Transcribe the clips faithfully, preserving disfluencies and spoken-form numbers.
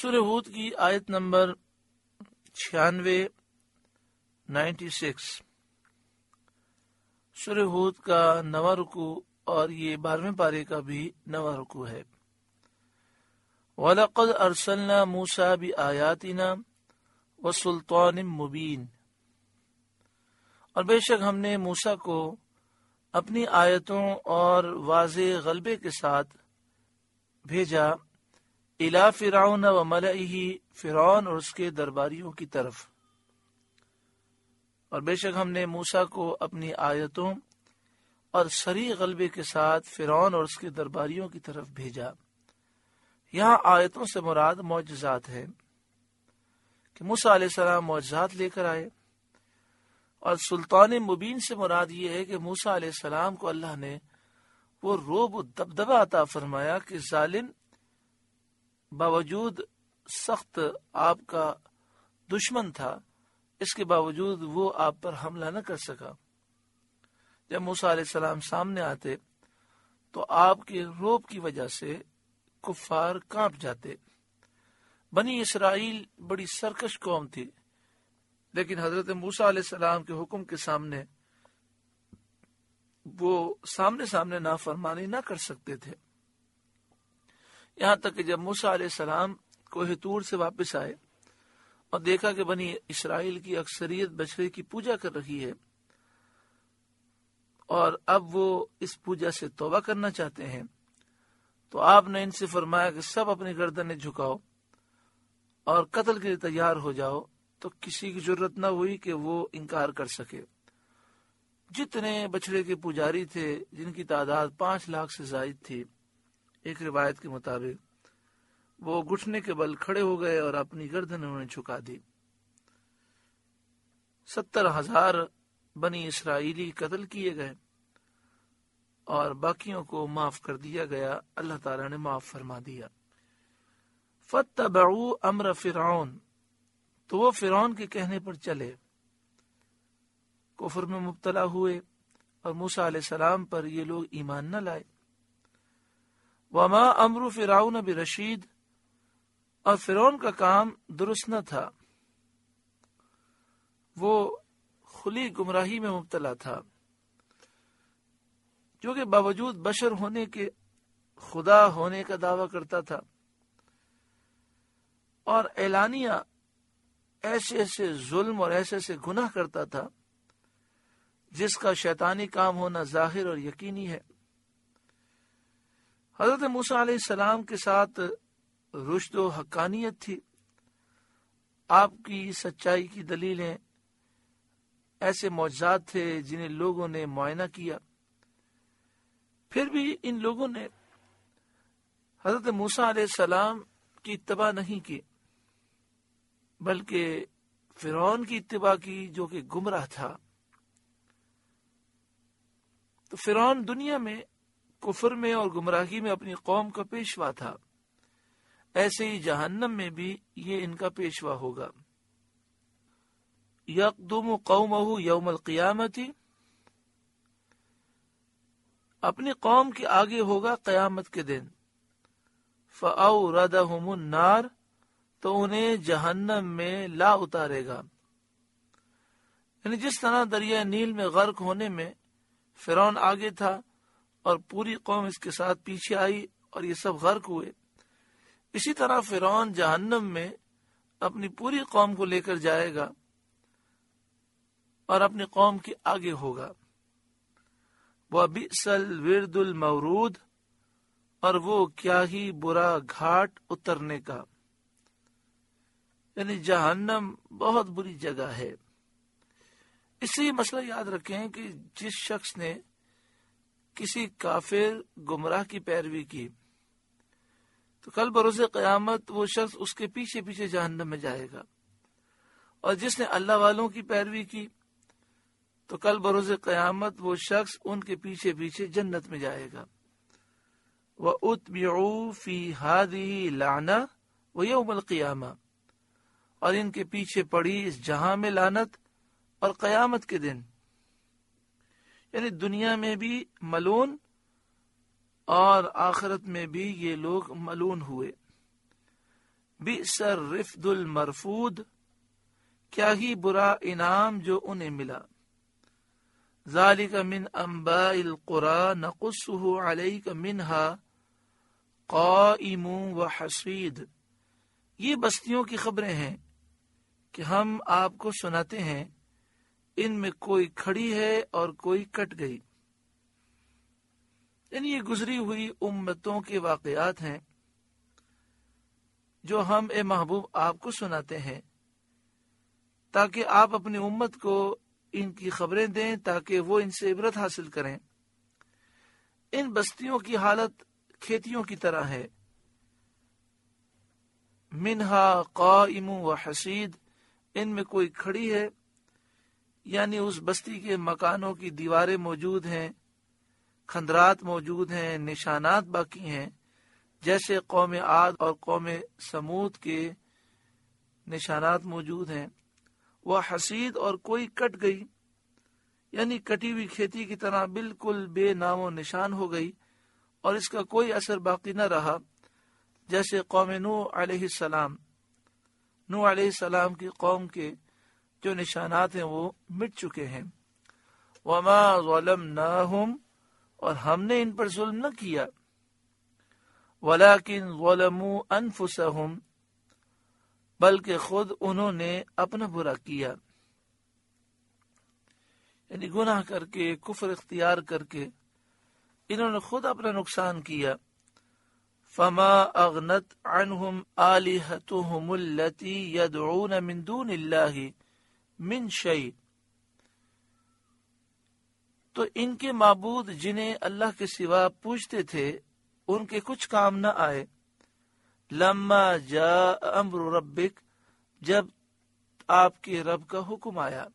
سورہ ہود کی آیت نمبر چھیانوے نائنٹی سکس سورہ ہود کا نواں رکوع اور یہ بارہویں پارے کا بھی نواں رکوع ہے۔ وَلَقَدْ أَرْسَلْنَا مُوسَىٰ بِآيَاتِنَا وَسُلْطَانٍ مُبِينٍ، اور بے شک ہم نے موسیٰ کو اپنی آیتوں اور واضح غلبے کے ساتھ بھیجا اِلیٰ فرعون وملئہ، فرعون اور اس کے درباریوں کی طرف۔ اور بے شک ہم نے موسیٰ کو اپنی آیتوں اور صریح غلبے کے ساتھ فرعون اور اس کے درباریوں کی طرف بھیجا۔ یہاں آیتوں سے مراد معجزات ہے کہ موسیٰ علیہ السلام معجزات لے کر آئے، اور سلطان مبین سے مراد یہ ہے کہ موسیٰ علیہ السلام کو اللہ نے وہ رعب و دبدبہ عطا فرمایا کہ ظالم باوجود سخت آپ کا دشمن تھا، اس کے باوجود وہ آپ پر حملہ نہ کر سکا۔ جب موسیٰ علیہ السلام سامنے آتے تو آپ کے رعب کی وجہ سے کفار کانپ جاتے۔ بنی اسرائیل بڑی سرکش قوم تھی، لیکن حضرت موسیٰ علیہ السلام کے حکم کے سامنے وہ سامنے سامنے نافرمانی نہ کر سکتے تھے، یہاں تک کہ جب موسیٰ علیہ السلام کوہ طور سے واپس آئے اور دیکھا کہ بنی اسرائیل کی اکثریت بچڑے کی پوجا کر رہی ہے، اور اب وہ اس پوجا سے توبہ کرنا چاہتے ہیں، تو آپ نے ان سے فرمایا کہ سب اپنی گردنیں جھکاؤ اور قتل کے لیے تیار ہو جاؤ۔ تو کسی کی ضرورت نہ ہوئی کہ وہ انکار کر سکے۔ جتنے بچڑے کے پجاری تھے، جن کی تعداد پانچ لاکھ سے زائد تھی، ایک روایت کے مطابق وہ گھٹنے کے بل کھڑے ہو گئے اور اپنی گردن انہوں نے جھکا دی۔ ستر ہزار بنی اسرائیلی قتل کیے گئے اور باقیوں کو معاف کر دیا گیا، اللہ تعالیٰ نے معاف فرما دیا۔ فَاتَّبَعُوا أَمْرَ فِرْعَوْنَ، تو وہ فرعون کے کہنے پر چلے، کفر میں مبتلا ہوئے، اور موسیٰ علیہ السلام پر یہ لوگ ایمان نہ لائے۔ وَمَا أَمْرُ فِرْعَوْنَ بِرَشِيدٍ، اور فرعون کا کام درست نہ تھا، وہ کھلی گمراہی میں مبتلا تھا، جو کہ باوجود بشر ہونے کے خدا ہونے کا دعویٰ کرتا تھا، اور اعلانیہ ایسے ایسے ظلم اور ایسے ایسے گناہ کرتا تھا جس کا شیطانی کام ہونا ظاہر اور یقینی ہے۔ حضرت موسیٰ علیہ السلام کے ساتھ رشد و حقانیت تھی، آپ کی سچائی کی دلیلیں ایسے معجزات تھے جنہیں لوگوں نے معائنہ کیا، پھر بھی ان لوگوں نے حضرت موسیٰ علیہ السلام کی اتباع نہیں کی، بلکہ فرعون کی اتباع کی جو کہ گمراہ تھا۔ تو فرعون دنیا میں کفر میں اور گمراہی میں اپنی قوم کا پیشوا تھا، ایسے ہی جہنم میں بھی یہ ان کا پیشوا ہوگا۔ یقدم قومہ یوم القیامت، اپنی قوم کے آگے ہوگا قیامت کے دن۔ فَأَوْرَدَهُمُ النَّارِ، تو انہیں جہنم میں لا اتارے گا۔ یعنی جس طرح دریائے نیل میں غرق ہونے میں فرعون آگے تھا اور پوری قوم اس کے ساتھ پیچھے آئی اور یہ سب غرق ہوئے، اسی طرح فرعون جہنم میں اپنی پوری قوم کو لے کر جائے گا اور اپنی قوم کے آگے ہوگا۔ وَبِئْسَ الْوِرْدُ الْمَوْرُودُ، اور وہ کیا ہی برا گھاٹ اترنے کا، یعنی جہنم بہت بری جگہ ہے۔ اس سے یہ مسئلہ یاد رکھیں کہ جس شخص نے کسی کافر گمراہ کی پیروی کی تو کل بروز قیامت وہ شخص اس کے پیچھے پیچھے جہنم میں جائے گا، اور جس نے اللہ والوں کی پیروی کی تو کل بروز قیامت وہ شخص ان کے پیچھے پیچھے جنت میں جائے گا۔ وَأُتْبِعُوا فِي هَذِهِ لَعْنَةٌ وَيَوْمَ الْقِيَامَةِ، اور ان کے پیچھے پڑی اس جہاں میں لعنت اور قیامت کے دن، یعنی دنیا میں بھی ملعون اور آخرت میں بھی یہ لوگ ملعون ہوئے۔ بئس الرفد المرفود، کیا ہی برا انعام جو انہیں ملا. ذالک من انباء القری نقصہ علیک منہا قائم وحصید، یہ بستیوں کی خبریں ہیں کہ ہم آپ کو سناتے ہیں، ان میں کوئی کھڑی ہے اور کوئی کٹ گئی. یعنی یہ گزری ہوئی امتوں کے واقعات ہیں جو ہم اے محبوب آپ کو سناتے ہیں، تاکہ آپ اپنی امت کو ان کی خبریں دیں تاکہ وہ ان سے عبرت حاصل کریں. ان بستیوں کی حالت کھیتیوں کی طرح ہے. منہا قائم و حصید، ان میں کوئی کھڑی ہے، یعنی اس بستی کے مکانوں کی دیواریں موجود ہیں، کھندرات موجود ہیں، نشانات باقی ہیں، جیسے قوم عاد اور قوم سمود کے نشانات موجود ہیں. وہ حسید، اور کوئی کٹ گئی، یعنی کٹی ہوئی کھیتی کی طرح بالکل بے نام و نشان ہو گئی اور اس کا کوئی اثر باقی نہ رہا، جیسے قوم نوح علیہ السلام. نوح علیہ السلام کی قوم کے جو نشانات ہیں وہ مٹ چکے ہیں. وما ظلمناہم، اور ہم نے ان پر ظلم نہ کیا، ولیکن ظلموا انفسہم، بلکہ خود انہوں نے اپنا برا کیا، یعنی گناہ کر کے، کفر اختیار کر کے انہوں نے خود اپنا نقصان کیا. فما اغنت عنہم آلہتہم التی یدعون من دون اللہ من شیء، تو ان کے معبود جنہیں اللہ کے سوا پوجتے تھے ان کے کچھ کام نہ آئے. لما جاء امر ربک، جب آپ کے رب کا حکم آیا.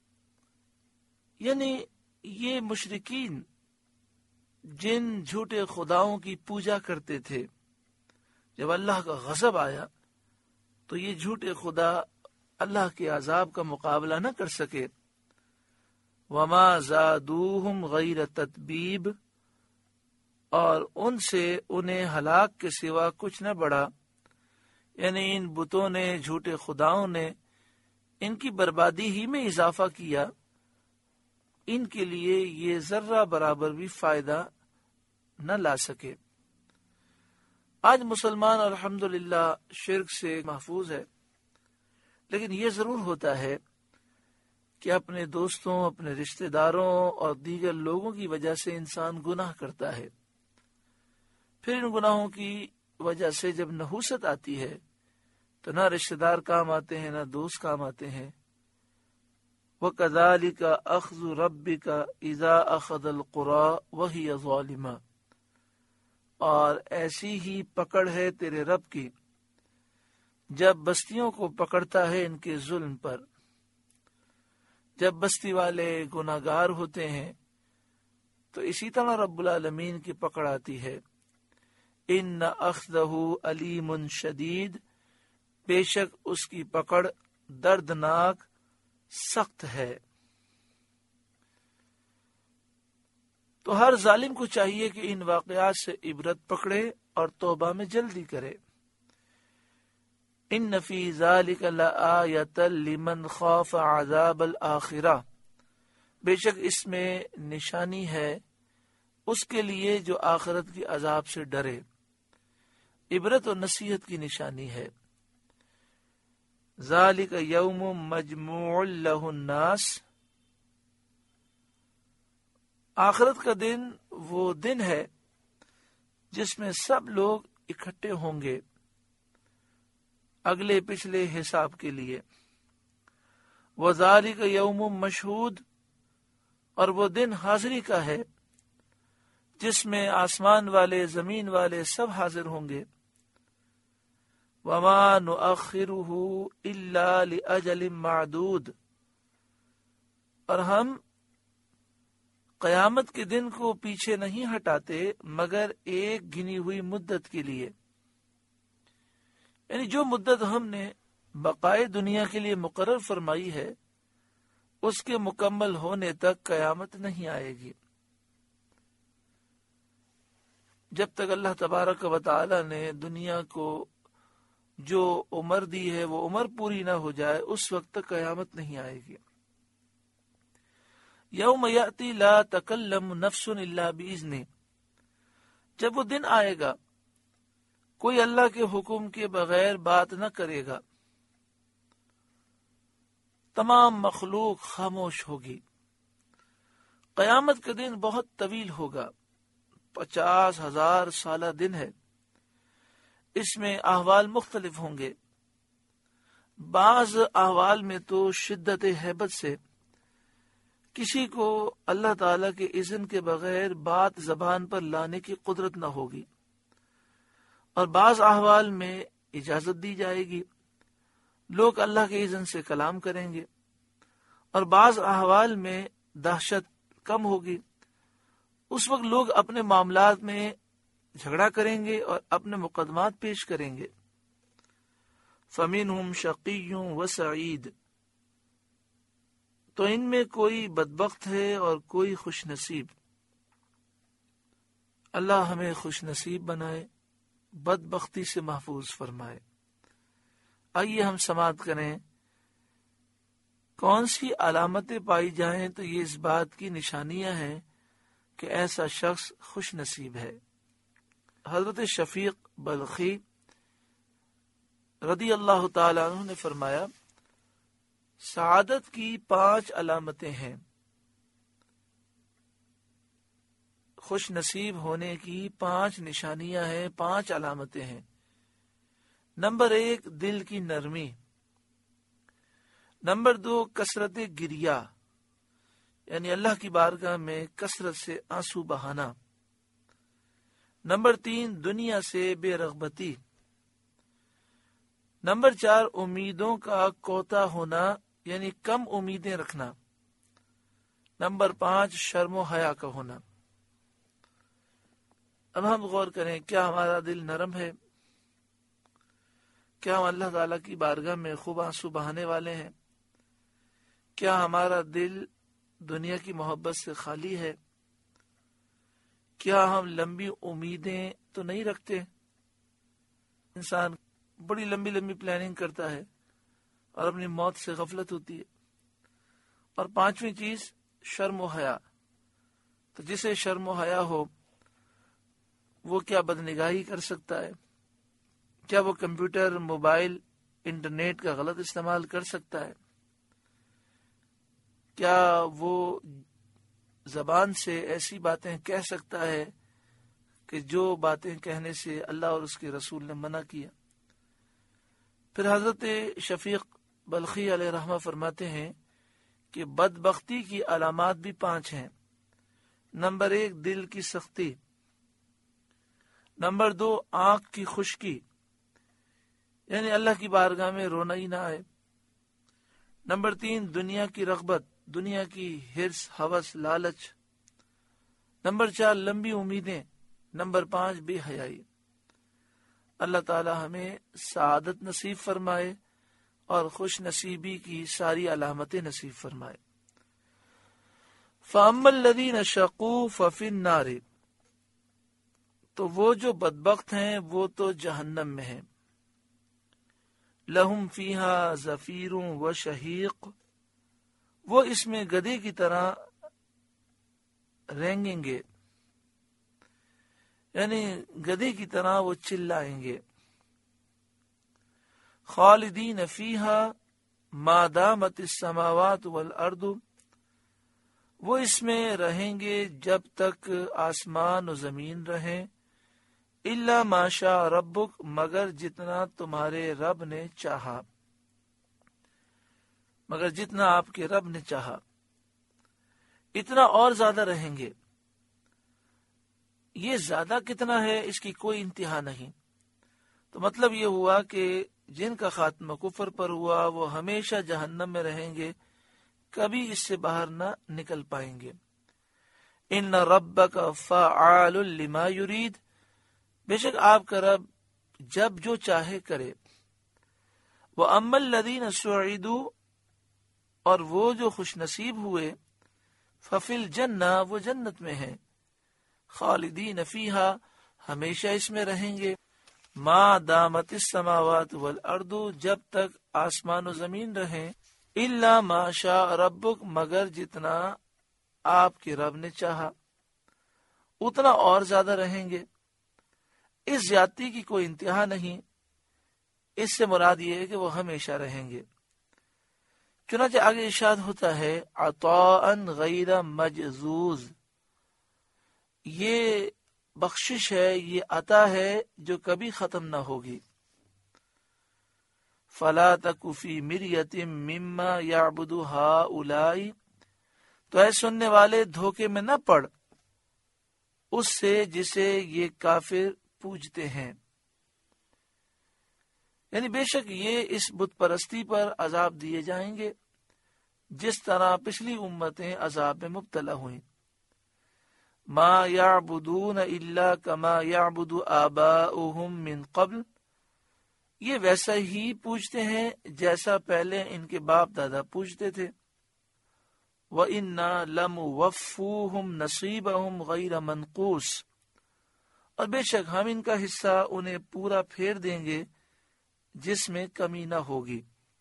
یعنی یہ مشرکین جن جھوٹے خداؤں کی پوجا کرتے تھے، جب اللہ کا غضب آیا تو یہ جھوٹے خدا اللہ کے عذاب کا مقابلہ نہ کر سکے. وما زادوہم غیر تتبیب، اور ان سے انہیں ہلاک کے سوا کچھ نہ بڑھا. یعنی ان بتوں نے، جھوٹے خداؤں نے ان کی بربادی ہی میں اضافہ کیا. ان کے لیے یہ ذرہ برابر بھی فائدہ نہ لا سکے. آج مسلمان الحمدللہ شرک سے محفوظ ہے، لیکن یہ ضرور ہوتا ہے کہ اپنے دوستوں، اپنے رشتہ داروں اور دیگر لوگوں کی وجہ سے انسان گناہ کرتا ہے. پھر ان گناہوں کی وجہ سے جب نحوست آتی ہے تو نہ رشتہ دار کام آتے ہیں، نہ دوست کام آتے ہیں. وَكَذَلِكَ أَخْذُ رَبِّكَ إِذَا أَخَذَ الْقُرَىٰ وَهِيَ ظَالِمَةٌ، اور ایسی ہی پکڑ ہے تیرے رب کی جب بستیوں کو پکڑتا ہے ان کے ظلم پر. جب بستی والے گناہگار ہوتے ہیں تو اسی طرح رب العالمین کی پکڑ آتی ہے. ان اخذہ علیم شدید، بے شک اس کی پکڑ دردناک سخت ہے. تو ہر ظالم کو چاہیے کہ ان واقعات سے عبرت پکڑے اور توبہ میں جلدی کرے. ان فی ذلک لآیۃ لمن خاف عذاب الآخرہ، بے شک اس میں نشانی ہے اس کے لیے جو آخرت کی عذاب سے ڈرے. عبرت اور نصیحت کی نشانی ہے. ذالک یوم مجموع لہ الناس، آخرت کا دن وہ دن ہے جس میں سب لوگ اکٹھے ہوں گے اگلے پچھلے حساب کے لیے. وذالک یوم مشہود، اور وہ دن حاضری کا ہے جس میں آسمان والے، زمین والے سب حاضر ہوں گے. وما نؤخرہ الا لأجل معدود، اور ہم قیامت کے دن کو پیچھے نہیں ہٹاتے مگر ایک گنی ہوئی مدت کے لیے. یعنی جو مدت ہم نے بقائے دنیا کے لیے مقرر فرمائی ہے اس کے مکمل ہونے تک قیامت نہیں آئے گی. جب تک اللہ تبارک و تعالی نے دنیا کو جو عمر دی ہے وہ عمر پوری نہ ہو جائے اس وقت تک قیامت نہیں آئے گی. یوم یاتی لا تکلم نفس الا باذنہ، جب وہ دن آئے گا کوئی اللہ کے حکم کے بغیر بات نہ کرے گا، تمام مخلوق خاموش ہوگی. قیامت کا دن بہت طویل ہوگا، پچاس ہزار سالہ دن ہے. اس میں احوال مختلف ہوں گے. بعض احوال میں تو شدت ہیبت سے کسی کو اللہ تعالی کے اذن کے بغیر بات زبان پر لانے کی قدرت نہ ہوگی، اور بعض احوال میں اجازت دی جائے گی، لوگ اللہ کے اذن سے کلام کریں گے. اور بعض احوال میں دہشت کم ہوگی، اس وقت لوگ اپنے معاملات میں جھگڑا کریں گے اور اپنے مقدمات پیش کریں گے. فَمِنْهُمْ شَقِيٌّ وَسَعِيدٌ، تو ان میں کوئی بدبخت ہے اور کوئی خوش نصیب. اللہ ہمیں خوش نصیب بنائے، بدبختی سے محفوظ فرمائے. آئیے ہم سماعت کریں کون سی علامتیں پائی جائیں تو یہ اس بات کی نشانیاں ہیں کہ ایسا شخص خوش نصیب ہے. حضرت شفیق بلخی رضی اللہ تعالی عنہ نے فرمایا، سعادت کی پانچ علامتیں ہیں، خوش نصیب ہونے کی پانچ نشانیاں ہیں، پانچ علامتیں ہیں. نمبر ایک، دل کی نرمی. نمبر دو، کثرت گریہ، یعنی اللہ کی بارگاہ میں کثرت سے آنسو بہانا. نمبر تین، دنیا سے بے رغبتی. نمبر چار، امیدوں کا کوتا ہونا، یعنی کم امیدیں رکھنا. نمبر پانچ، شرم و حیا کا ہونا. اب ہم غور کریں، کیا ہمارا دل نرم ہے؟ کیا ہم اللہ تعالیٰ کی بارگاہ میں خوب آنسو بہانے والے ہیں؟ کیا ہمارا دل دنیا کی محبت سے خالی ہے؟ کیا ہم لمبی امیدیں تو نہیں رکھتے؟ انسان بڑی لمبی لمبی پلاننگ کرتا ہے اور اپنی موت سے غفلت ہوتی ہے. اور پانچویں چیز، شرم و حیا. تو جسے شرم و حیا ہو وہ کیا بدنگاہی کر سکتا ہے؟ کیا وہ کمپیوٹر، موبائل، انٹرنیٹ کا غلط استعمال کر سکتا ہے؟ کیا وہ زبان سے ایسی باتیں کہہ سکتا ہے کہ جو باتیں کہنے سے اللہ اور اس کے رسول نے منع کیا؟ پھر حضرت شفیق بلخی علیہ رحمہ فرماتے ہیں کہ بدبختی کی علامات بھی پانچ ہیں. نمبر ایک، دل کی سختی. نمبر دو، آنکھ کی خشکی، یعنی اللہ کی بارگاہ میں رونا ہی نہ آئے. نمبر تین، دنیا کی رغبت، دنیا کی ہرس، ہوس، لالچ. نمبر چار، لمبی امیدیں. نمبر پانچ، بے حیائی. اللہ تعالی ہمیں سعادت نصیب فرمائے اور خوش نصیبی کی ساری علامتیں نصیب فرمائے. فَأَمَّا الَّذِينَ شَقُوا فَفِي النَّارِ، تو وہ جو بدبخت ہیں وہ تو جہنم میں ہیں. لَهُمْ فِيهَا زَفِيرٌ وَشَهِيقٌ، وہ اس میں گدھے کی طرح رینگیں گے، یعنی گدھے کی طرح وہ چلائیں گے. خالدین فیہا ما دامت السماوات والارض، وہ اس میں رہیں گے جب تک آسمان و زمین رہیں. الا ما شاء ربک، مگر جتنا تمہارے رب نے چاہا، مگر جتنا آپ کے رب نے چاہا، اتنا اور زیادہ رہیں گے. یہ زیادہ کتنا ہے اس کی کوئی انتہا نہیں. تو مطلب یہ ہوا کہ جن کا خاتمہ کفر پر ہوا وہ ہمیشہ جہنم میں رہیں گے، کبھی اس سے باہر نہ نکل پائیں گے. ان ربک فعال لما یرید، بے شک آپ کا رب جب جو چاہے کرے. وَأَمَّا الَّذِينَ سُعِدُوا، اور وہ جو خوش نصیب ہوئے، فَفِي الْجَنَّةِ، وہ جنت میں ہیں. خالدین فیہا، ہمیشہ اس میں رہیں گے. ما دامت السماوات والارض، جب تک آسمان و زمین رہیں، الا ما شاء ربک، مگر جتنا آپ کے رب نے چاہا، اتنا اور زیادہ رہیں گے۔ اس زیادتی کی کوئی انتہا نہیں، اس سے مراد یہ ہے کہ وہ ہمیشہ رہیں گے۔ چنانچہ آگے ارشاد ہوتا ہے عطاء غیر مجذوذ، یہ بخشش ہے، یہ عطا ہے جو کبھی ختم نہ ہوگی۔ فلا تک فی مریۃ مما یعبد ہؤلاء، تو اے سننے والے دھوکے میں نہ پڑ اس سے جسے یہ کافر پوجتے ہیں، یعنی بے شک یہ اس بت پرستی پر عذاب دیے جائیں گے جس طرح پچھلی امتیں عذاب میں مبتلا ہوئیں۔ ما یعبدون الا کما یعبد آباؤہم من قبل، یہ ویسا ہی پوجتے ہیں جیسا پہلے ان کے باپ دادا پوجتے تھے۔ وَإِنَّا لَمُوَفُّوهُمْ نَصِيبَهُمْ غَيْرَ مَنْقُوصٍ، اور بے شک ہم ان کا حصہ انہیں پورا پھیر دیں گے جس میں کمی نہ ہوگی۔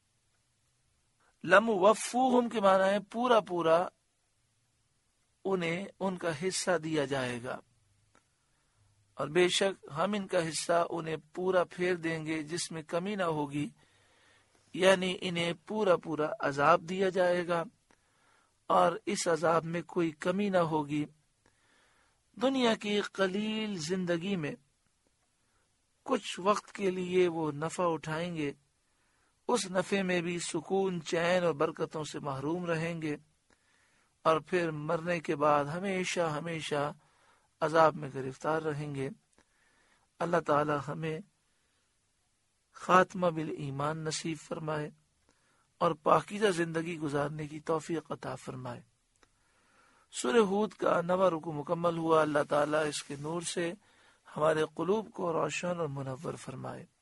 لَمُوَفُّوهُمْ کے معنی ہے پورا پورا انہیں ان کا حصہ دیا جائے گا، اور بے شک ہم ان کا حصہ انہیں پورا پھیر دیں گے جس میں کمی نہ ہوگی، یعنی انہیں پورا پورا عذاب دیا جائے گا اور اس عذاب میں کوئی کمی نہ ہوگی۔ دنیا کی قلیل زندگی میں کچھ وقت کے لیے وہ نفع اٹھائیں گے، اس نفع میں بھی سکون، چین اور برکتوں سے محروم رہیں گے، اور پھر مرنے کے بعد ہمیشہ ہمیشہ عذاب میں گرفتار رہیں گے۔ اللہ تعالی ہمیں خاتمہ بالایمان نصیب فرمائے اور پاکیزہ زندگی گزارنے کی توفیق عطا فرمائے۔ سورہ ہود کا نواں رکوع مکمل ہوا۔ اللہ تعالیٰ اس کے نور سے ہمارے قلوب کو روشن اور منور فرمائے۔